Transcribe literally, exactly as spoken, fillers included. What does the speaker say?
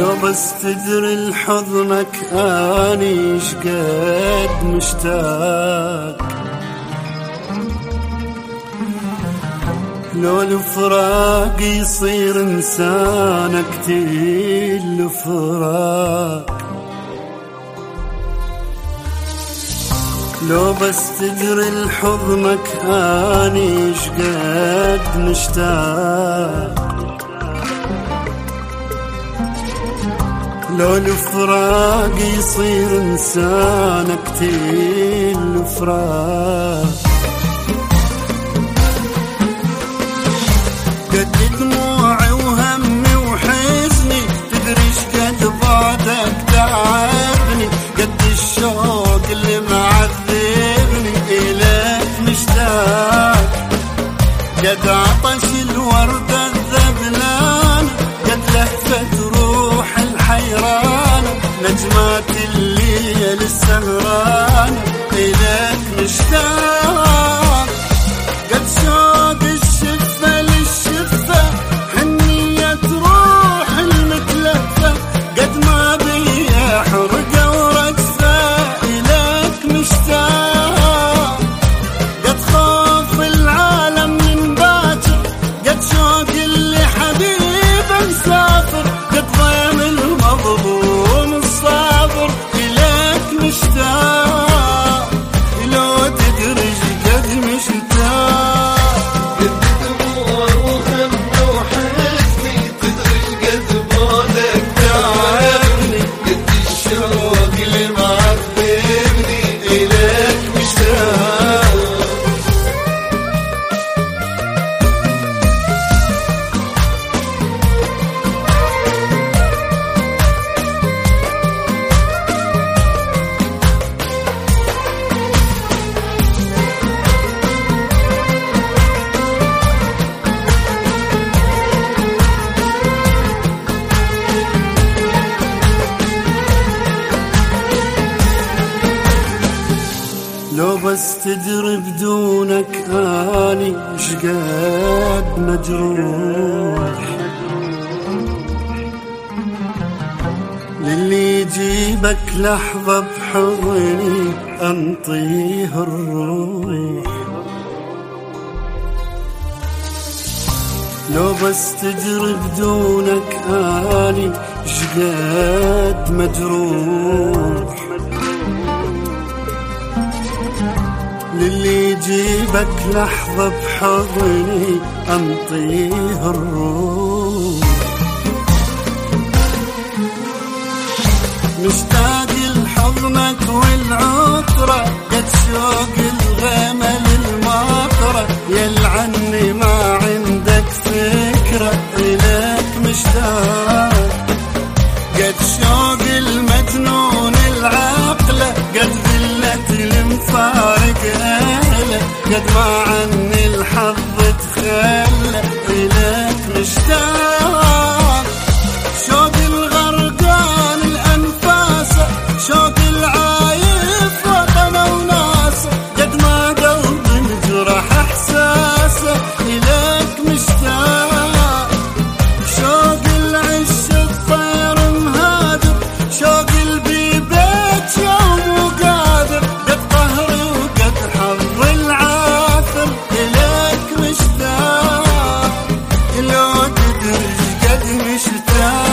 لو بس تدري لحضنك اني شقد مشتاق، لو الفراق يصير انسانك تيل فراق، لو بس تدري لحضنك اني شقد مشتاق، لو الفراق يصير انسانك تيل فراق. قد دموعي وهمي وحزني تدري شقد بعدك تعبني، قد الشوق اللي معذبني إليك مشتاق، قد عطش الوردة الذبلان، قد لهفة روح الحيران، نجمات الليل السهران إليك مشتاق، قد شوق الشفة للشفة حنية روح المتلفة، قد ما بي حرقة ورجفة إليك مشتاق، قد خوف العالم من باكر، قد شوق اللي حبيبه مسافر، قد ضيم المظلوم الصابر إليك مشتاق، لو تدري قد مشتاق. قد دموع وهم وحزني تدري قد بعدك تعبني، قد الشوق اللي معذبني إليك مشتاق. لو بس تدري بدونك اني شقد مجروح، للي يجيبك لحظة بحضني انطيه الروح، لو بس تدري بدونك اني شقد مجروح، للي يجيبك لحظة بحضني أنطيه الروح، مشتاق لحضنك والعطرة، قد شوق الغمل المطرة، يلعني ما عندك فكرة إليك مشتاق، قد شوق المجنون العقلة، قد ذلة المفارق أهله، قد ما عني الحظ تخلى إليك مشتاق، شوق الغرقان الأنفاسه، شوق العايف وطنه وناسه، قد ما قلبي انجرح إحساسه إليك مشتاق، شوق العش الطير مهاجر، شوق البيبات يوم وقادر، قد قهري وقد حظ العاثر إليك مشتاق، لو تدري قد مشتاق.